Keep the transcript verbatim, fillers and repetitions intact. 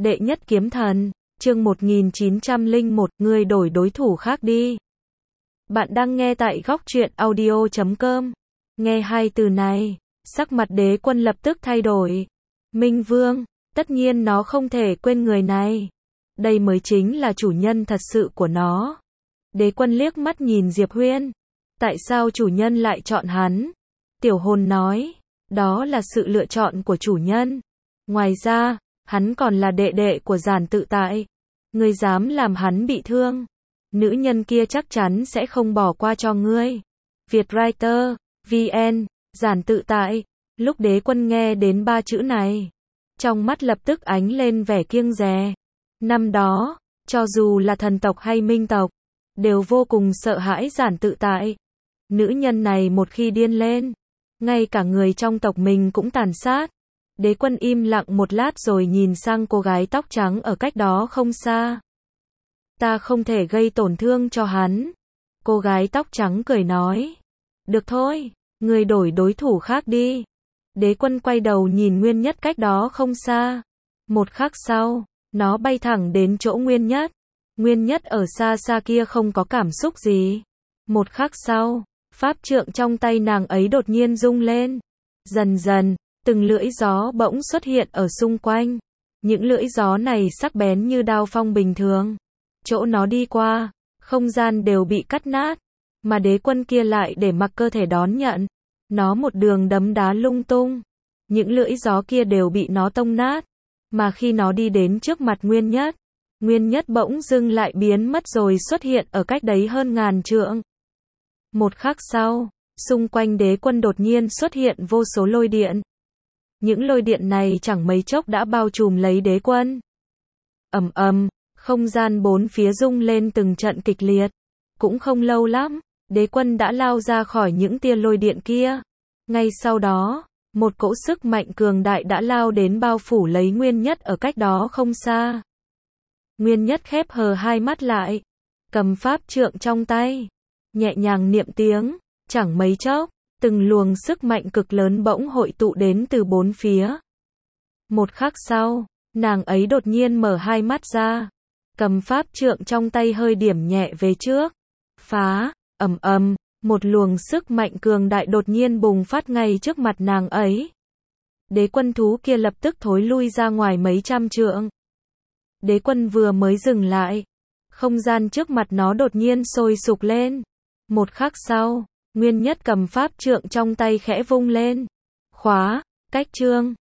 Đệ nhất kiếm thần, chương một nghìn chín trăm lẻ một, ngươi đổi đối thủ khác đi. Bạn đang nghe tại góc truyện audio chấm com. Nghe hai từ này, sắc mặt Đế Quân lập tức thay đổi. Minh Vương, tất nhiên nó không thể quên người này. Đây mới chính là chủ nhân thật sự của nó. Đế Quân liếc mắt nhìn Diệp Huyên. Tại sao chủ nhân lại chọn hắn? Tiểu hồn nói, đó là sự lựa chọn của chủ nhân. Ngoài ra, hắn còn là đệ đệ của Giản Tự Tại. Ngươi dám làm hắn bị thương, nữ nhân kia chắc chắn sẽ không bỏ qua cho ngươi. Vietwriter, vê en, Giản Tự Tại. Lúc Đế Quân nghe đến ba chữ này, trong mắt lập tức ánh lên vẻ kiêng dè. Năm đó, cho dù là thần tộc hay minh tộc, đều vô cùng sợ hãi Giản Tự Tại. Nữ nhân này một khi điên lên, ngay cả người trong tộc mình cũng tàn sát. Đế Quân im lặng một lát rồi nhìn sang cô gái tóc trắng ở cách đó không xa. Ta không thể gây tổn thương cho hắn. Cô gái tóc trắng cười nói. Được thôi, ngươi đổi đối thủ khác đi. Đế Quân quay đầu nhìn Nguyên Nhất cách đó không xa. Một khắc sau, nó bay thẳng đến chỗ Nguyên Nhất. Nguyên Nhất ở xa xa kia không có cảm xúc gì. Một khắc sau, pháp trượng trong tay nàng ấy đột nhiên rung lên. Dần dần, từng lưỡi gió bỗng xuất hiện ở xung quanh. Những lưỡi gió này sắc bén như đao phong bình thường. Chỗ nó đi qua, không gian đều bị cắt nát. Mà Đế Quân kia lại để mặc cơ thể đón nhận. Nó một đường đấm đá lung tung. Những lưỡi gió kia đều bị nó tông nát. Mà khi nó đi đến trước mặt Nguyên Nhất, Nguyên Nhất bỗng dưng lại biến mất rồi xuất hiện ở cách đấy hơn ngàn trượng. Một khắc sau, xung quanh Đế Quân đột nhiên xuất hiện vô số lôi điện. Những lôi điện này chẳng mấy chốc đã bao trùm lấy Đế Quân. Ầm ầm, không gian bốn phía rung lên từng trận kịch liệt. Cũng không lâu lắm, Đế Quân đã lao ra khỏi những tia lôi điện kia. Ngay sau đó, một cỗ sức mạnh cường đại đã lao đến bao phủ lấy Nguyên Nhất ở cách đó không xa. Nguyên Nhất khép hờ hai mắt lại, cầm pháp trượng trong tay, nhẹ nhàng niệm tiếng, chẳng mấy chốc, từng luồng sức mạnh cực lớn bỗng hội tụ đến từ bốn phía. Một khắc sau, nàng ấy đột nhiên mở hai mắt ra, cầm pháp trượng trong tay hơi điểm nhẹ về trước. Phá, ầm ầm, một luồng sức mạnh cường đại đột nhiên bùng phát ngay trước mặt nàng ấy. Đế Quân thú kia lập tức thối lui ra ngoài mấy trăm trượng. Đế Quân vừa mới dừng lại, không gian trước mặt nó đột nhiên sôi sục lên. Một khắc sau, Nguyên Nhất cầm pháp trượng trong tay khẽ vung lên. Khóa, cách chương.